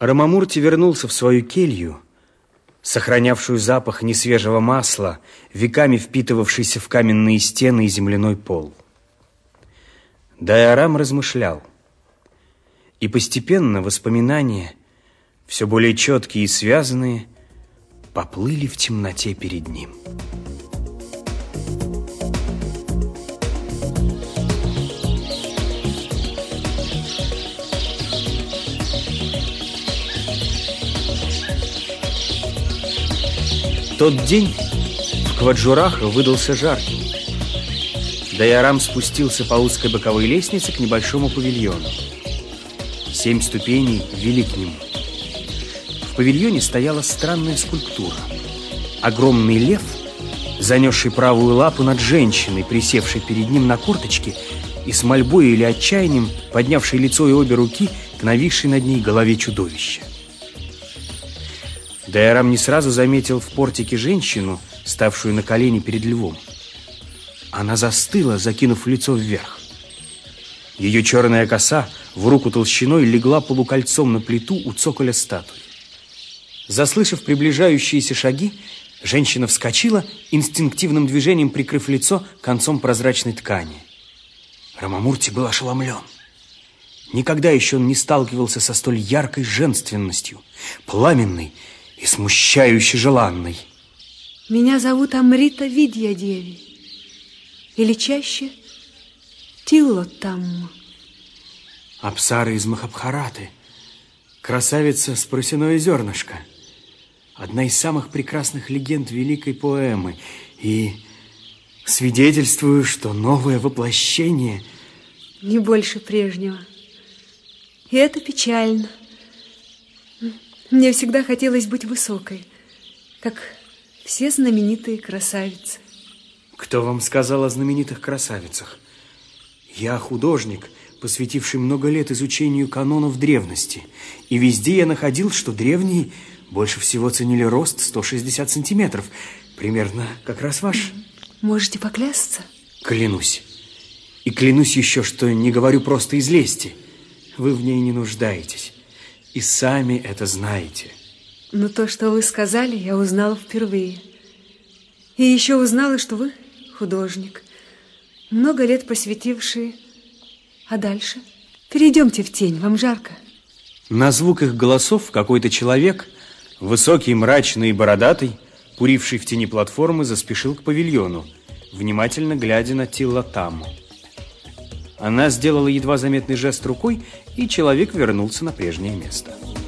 Рамамурти вернулся в свою келью, сохранявшую запах несвежего масла, веками впитывавшийся в каменные стены и земляной пол. Дайарам размышлял, и постепенно воспоминания, все более четкие и связанные, поплыли в темноте перед ним. Тот день в Кваджурахо выдался жарким. Дайарам спустился по узкой боковой лестнице к небольшому павильону. 7 ступеней вели к нему. В павильоне стояла странная скульптура. Огромный лев, занесший правую лапу над женщиной, присевшей перед ним на корточки, и с мольбой или отчаянием поднявший лицо и обе руки к нависшей над ней голове чудовища. Дайарам не сразу заметил в портике женщину, ставшую на колени перед львом. Она застыла, закинув лицо вверх. Ее черная коса в руку толщиной легла полукольцом на плиту у цоколя статуи. Заслышав приближающиеся шаги, женщина вскочила, инстинктивным движением прикрыв лицо концом прозрачной ткани. Рамамурти был ошеломлен. Никогда еще он не сталкивался со столь яркой женственностью, пламенной и смущающе желанной. Меня зовут Амрита Видья Деви, или чаще Тиллотамма. Апсара из Махабхараты, красавица с просяное зернышко, одна из самых прекрасных легенд великой поэмы, и свидетельствую, что новое воплощение не больше прежнего. И это печально. Мне всегда хотелось быть высокой, как все знаменитые красавицы. Кто вам сказал о знаменитых красавицах? Я художник, посвятивший много лет изучению канонов древности. И везде я находил, что древние больше всего ценили рост 160 сантиметров. Примерно как раз ваш. Можете поклясться? Клянусь. И клянусь еще, что не говорю просто из лести. Вы в ней не нуждаетесь. И сами это знаете. Но то, что вы сказали, я узнала впервые. И еще узнала, что вы художник, много лет посвятивший. А дальше? Перейдемте в тень, вам жарко. На звук их голосов какой-то человек, высокий, мрачный и бородатый, куривший в тени платформы, заспешил к павильону, внимательно глядя на Тиллотамму. Она сделала едва заметный жест рукой, и человек вернулся на прежнее место.